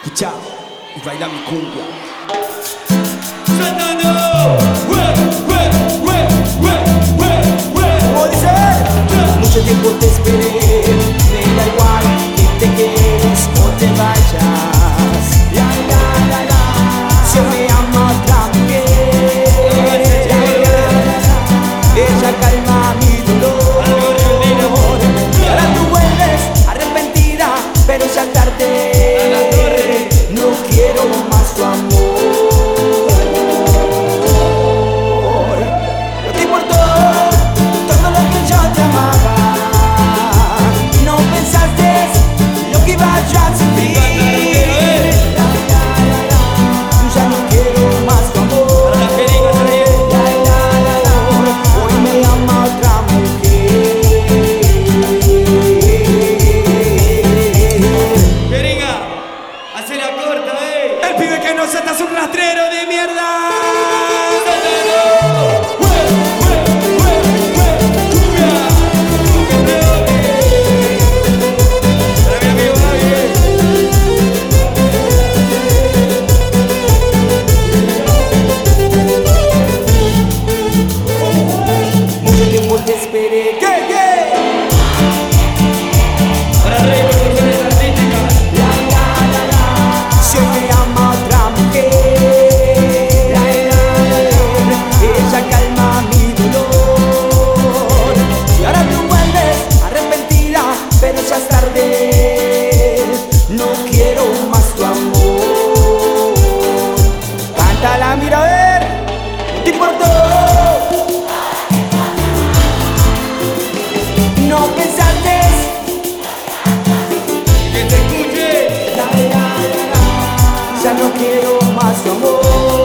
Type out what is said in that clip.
Escucha y baila mi cumbia. ¿Cómo dice? Mucho tiempo te esperé, me da igual que te quedes o te vayas. La, la, la, la. Si me ama otra mujer, ella calma mi dolor. Y ahora tú vuelves arrepentida, pero ya tarde. No quiero más tu amor. No te importó todo lo que yo te amaba. No pensaste lo que iba yo a sentir. Ya no quiero más tu amor. Hoy me ama otra mujer. Jeringa, hace la corta, El pibe que no se está es un rastrero de mierda. Mucho tiempo te esperé. ¿Qué? para Rey Producciones Artísticas. Si hoy me ama otra mujer, ella calma mi dolor. Y ahora tú vuelves arrepentida, pero ya es tarde. No quiero más tu amor. Cántala, mira a ver. ¿No te importó? No pensaste. Que te escuche. Ya no quiero más tu amor.